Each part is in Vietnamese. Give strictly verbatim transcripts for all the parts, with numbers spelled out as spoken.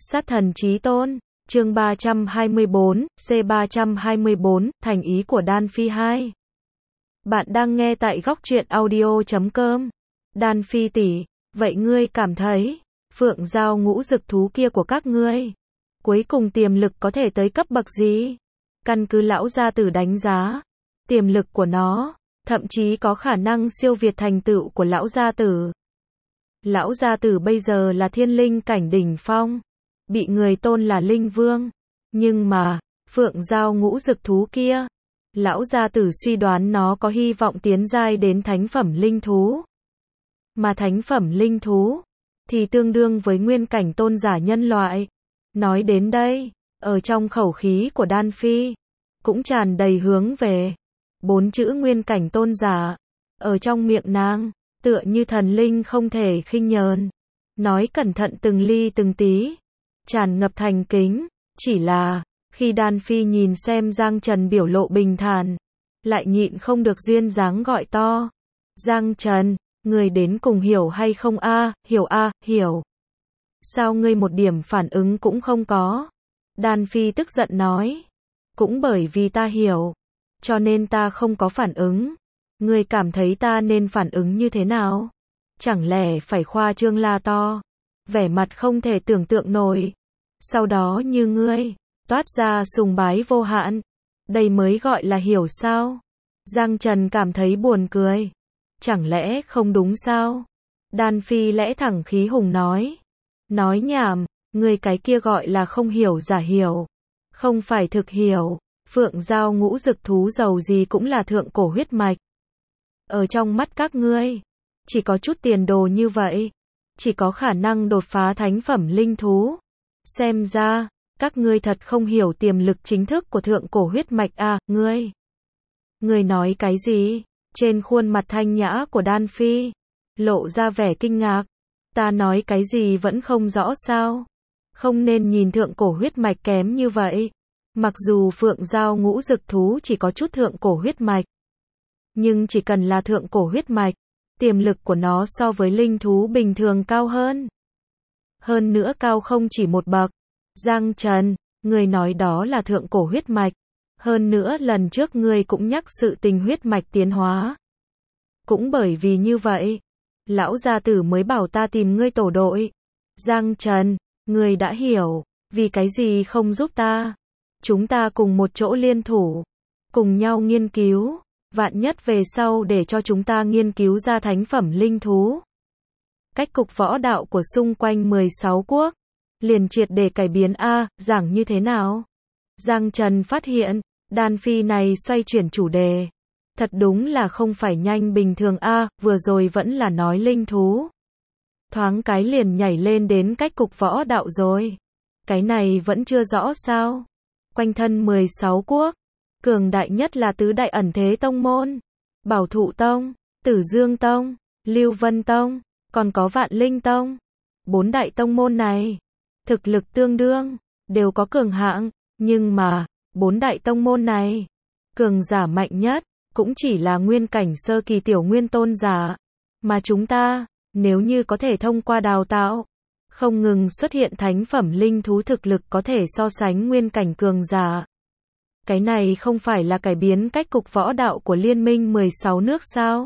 Sát thần chí tôn, chương ba trăm hai mươi bốn, C ba trăm hai mươi bốn, thành ý của Đan Phi hai. Bạn đang nghe tại góc truyện audio chấm com. Đan Phi tỷ, vậy ngươi cảm thấy, phượng giao ngũ dực thú kia của các ngươi, cuối cùng tiềm lực có thể tới cấp bậc gì? Căn cứ lão gia tử đánh giá, tiềm lực của nó, thậm chí có khả năng siêu việt thành tựu của lão gia tử. Lão gia tử bây giờ là thiên linh cảnh đỉnh phong, bị người tôn là linh vương, nhưng mà, phượng giao ngũ dực thú kia, lão gia tử suy đoán nó có hy vọng tiến giai đến thánh phẩm linh thú. Mà thánh phẩm linh thú, thì tương đương với nguyên cảnh tôn giả nhân loại. Nói đến đây, ở trong khẩu khí của Đan Phi, cũng tràn đầy hướng về. Bốn chữ nguyên cảnh tôn giả, ở trong miệng nàng, tựa như thần linh không thể khinh nhờn. Nói cẩn thận từng ly từng tí, tràn ngập thành kính. Chỉ là, khi Đan Phi nhìn xem Giang Trần biểu lộ bình thản, lại nhịn không được duyên dáng gọi to. Giang Trần, người đến cùng hiểu hay không a? Hiểu a, hiểu. Sao ngươi một điểm phản ứng cũng không có? Đan Phi tức giận nói. Cũng bởi vì ta hiểu, cho nên ta không có phản ứng. Ngươi cảm thấy ta nên phản ứng như thế nào? Chẳng lẽ phải khoa trương la to, vẻ mặt không thể tưởng tượng nổi, sau đó như ngươi, toát ra sùng bái vô hạn. Đây mới gọi là hiểu sao? Giang Trần cảm thấy buồn cười. Chẳng lẽ không đúng sao? Đan Phi lẽ thẳng khí hùng nói. Nói nhảm, ngươi cái kia gọi là không hiểu giả hiểu, không phải thực hiểu. Phượng giao ngũ dực thú giàu gì cũng là thượng cổ huyết mạch. Ở trong mắt các ngươi, chỉ có chút tiền đồ như vậy, chỉ có khả năng đột phá thánh phẩm linh thú. Xem ra, các ngươi thật không hiểu tiềm lực chính thức của thượng cổ huyết mạch à, ngươi. Ngươi nói cái gì? Trên khuôn mặt thanh nhã của Đan Phi, lộ ra vẻ kinh ngạc. Ta nói cái gì vẫn không rõ sao? Không nên nhìn thượng cổ huyết mạch kém như vậy. Mặc dù phượng giao ngũ dực thú chỉ có chút thượng cổ huyết mạch, nhưng chỉ cần là thượng cổ huyết mạch, tiềm lực của nó so với linh thú bình thường cao hơn. Hơn nữa cao không chỉ một bậc. Giang Trần, người nói đó là thượng cổ huyết mạch. Hơn nữa lần trước ngươi cũng nhắc sự tình huyết mạch tiến hóa. Cũng bởi vì như vậy, lão gia tử mới bảo ta tìm ngươi tổ đội. Giang Trần, ngươi đã hiểu, vì cái gì không giúp ta? Chúng ta cùng một chỗ liên thủ, cùng nhau nghiên cứu, vạn nhất về sau để cho chúng ta nghiên cứu ra thánh phẩm linh thú. Cách cục võ đạo của xung quanh mười sáu quốc, liền triệt để cải biến a, giảng như thế nào? Giang Trần phát hiện, Đan Phi này xoay chuyển chủ đề. Thật đúng là không phải nhanh bình thường a, vừa rồi vẫn là nói linh thú. Thoáng cái liền nhảy lên đến cách cục võ đạo rồi. Cái này vẫn chưa rõ sao? Quanh thân mười sáu quốc, cường đại nhất là tứ đại ẩn thế tông môn, Bảo Thụ Tông, Tử Dương Tông, Lưu Vân Tông, còn có Vạn Linh Tông. Bốn đại tông môn này, thực lực tương đương, đều có cường hạng, nhưng mà, bốn đại tông môn này, cường giả mạnh nhất, cũng chỉ là nguyên cảnh sơ kỳ tiểu nguyên tôn giả. Mà chúng ta, nếu như có thể thông qua đào tạo, không ngừng xuất hiện thánh phẩm linh thú thực lực có thể so sánh nguyên cảnh cường giả. Cái này không phải là cải biến cách cục võ đạo của liên minh mười sáu nước sao?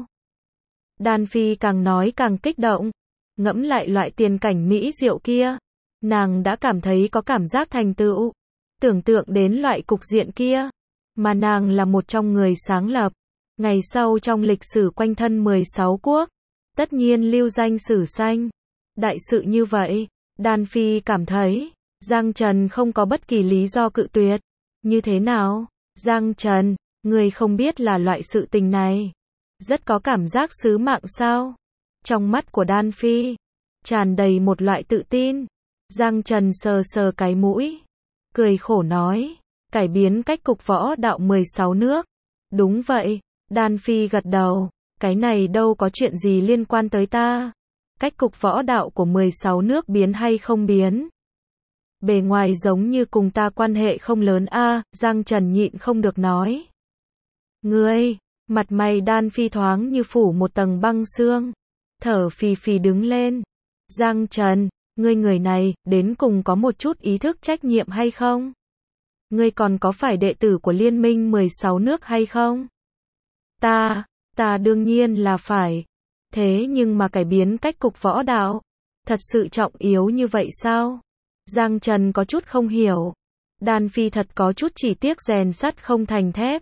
Đan Phi càng nói càng kích động. Ngẫm lại loại tiền cảnh mỹ diệu kia, nàng đã cảm thấy có cảm giác thành tựu. Tưởng tượng đến loại cục diện kia, mà nàng là một trong người sáng lập. Ngày sau trong lịch sử quanh thân mười sáu quốc, tất nhiên lưu danh sử xanh. Đại sự như vậy, Đan Phi cảm thấy, Giang Trần không có bất kỳ lý do cự tuyệt. Như thế nào? Giang Trần, người không biết là loại sự tình này, rất có cảm giác sứ mạng sao? Trong mắt của Đan Phi, tràn đầy một loại tự tin. Giang Trần sờ sờ cái mũi, cười khổ nói, cải biến cách cục võ đạo mười sáu nước. Đúng vậy, Đan Phi gật đầu, cái này đâu có chuyện gì liên quan tới ta. Cách cục võ đạo của mười sáu nước biến hay không biến, bề ngoài giống như cùng ta quan hệ không lớn a. Giang Trần nhịn không được nói. Ngươi, mặt mày Đan Phi thoáng như phủ một tầng băng sương, thở phì phì đứng lên. Giang Trần, ngươi người này, đến cùng có một chút ý thức trách nhiệm hay không? Ngươi còn có phải đệ tử của Liên minh mười sáu nước hay không? Ta, ta đương nhiên là phải. Thế nhưng mà cải biến cách cục võ đạo, thật sự trọng yếu như vậy sao? Giang Trần có chút không hiểu. Đan Phi thật có chút chỉ tiếc rèn sắt không thành thép.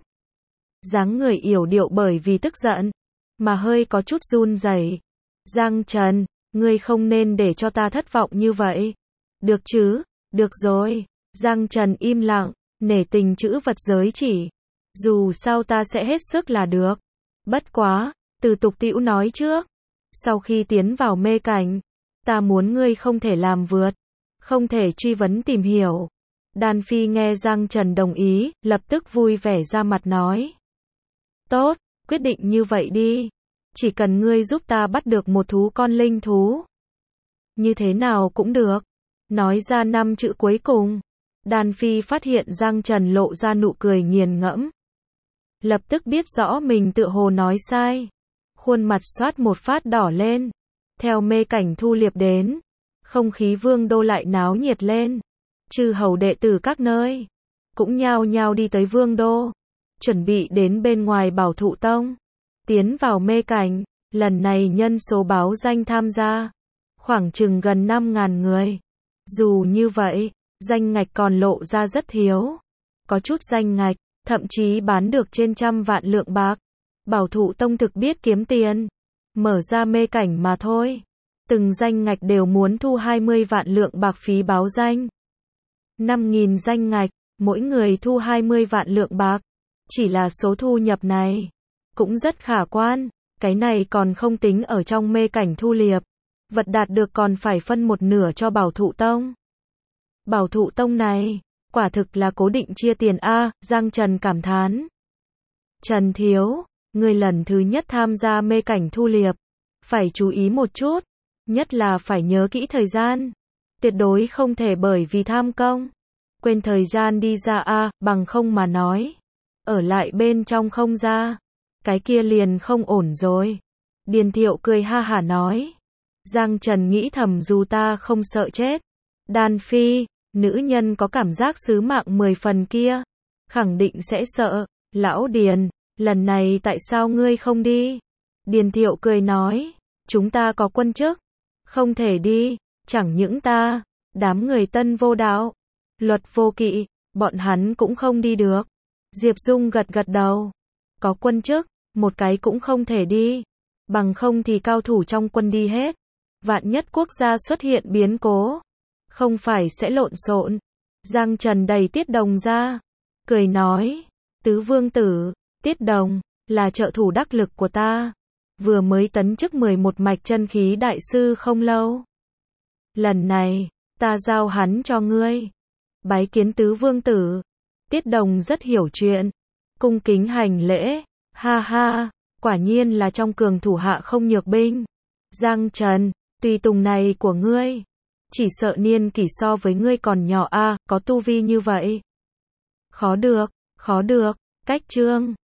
Dáng người yểu điệu bởi vì tức giận, mà hơi có chút run rẩy. Giang Trần, ngươi không nên để cho ta thất vọng như vậy. Được chứ, được rồi. Giang Trần im lặng, nể tình chữ vật giới chỉ. Dù sao ta sẽ hết sức là được. Bất quá, từ tục tĩu nói trước. Sau khi tiến vào mê cảnh, ta muốn ngươi không thể làm vượt, không thể truy vấn tìm hiểu. Đan Phi nghe Giang Trần đồng ý, lập tức vui vẻ ra mặt nói. Tốt, quyết định như vậy đi. Chỉ cần ngươi giúp ta bắt được một thú con linh thú. Như thế nào cũng được. Nói ra năm chữ cuối cùng. Đan Phi phát hiện Giang Trần lộ ra nụ cười nghiền ngẫm. Lập tức biết rõ mình tự hồ nói sai. Khuôn mặt xoát một phát đỏ lên. Theo mê cảnh thu liệp đến, không khí vương đô lại náo nhiệt lên. Chư hầu đệ tử các nơi cũng nhao nhao đi tới vương đô, chuẩn bị đến bên ngoài Bảo Thụ Tông, tiến vào mê cảnh. Lần này nhân số báo danh tham gia khoảng chừng gần năm ngàn người. Dù như vậy, danh ngạch còn lộ ra rất thiếu. Có chút danh ngạch, thậm chí bán được trên trăm vạn lượng bạc. Bảo Thụ Tông thực biết kiếm tiền, mở ra mê cảnh mà thôi. Từng danh ngạch đều muốn thu hai mươi vạn lượng bạc phí báo danh. năm nghìn danh ngạch, mỗi người thu hai mươi vạn lượng bạc. Chỉ là số thu nhập này cũng rất khả quan. Cái này còn không tính ở trong mê cảnh thu liệp. Vật đạt được còn phải phân một nửa cho Bảo Thụ Tông. Bảo Thụ Tông này, quả thực là cố định chia tiền a, Giang Trần cảm thán. Trần Thiếu, người lần thứ nhất tham gia mê cảnh thu liệp, phải chú ý một chút, nhất là phải nhớ kỹ thời gian. Tuyệt đối không thể bởi vì tham công, quên thời gian đi ra a, bằng không mà nói. Ở lại bên trong không ra, cái kia liền không ổn rồi. Điền Thiệu cười ha hả nói. Giang Trần nghĩ thầm dù ta không sợ chết. Đan Phi, nữ nhân có cảm giác sứ mạng mười phần kia, khẳng định sẽ sợ. Lão Điền, lần này tại sao ngươi không đi? Điền Thiệu cười nói. Chúng ta có quân chức, không thể đi. Chẳng những ta, đám người tân vô đạo, luật vô kỵ, bọn hắn cũng không đi được. Diệp Dung gật gật đầu. Có quân chức, một cái cũng không thể đi. Bằng không thì cao thủ trong quân đi hết. Vạn nhất quốc gia xuất hiện biến cố, không phải sẽ lộn xộn. Giang Trần đẩy Tiết Đồng ra, cười nói. Tứ vương tử, Tiết Đồng, là trợ thủ đắc lực của ta. Vừa mới tấn chức mười một mạch chân khí đại sư không lâu. Lần này, ta giao hắn cho ngươi. Bái kiến tứ vương tử. Tiết Đồng rất hiểu chuyện, cung kính hành lễ. Ha ha, quả nhiên là trong cường thủ hạ không nhược binh. Giang Trần, tùy tùng này của ngươi, chỉ sợ niên kỷ so với ngươi còn nhỏ a, có tu vi như vậy. Khó được, khó được, cách chương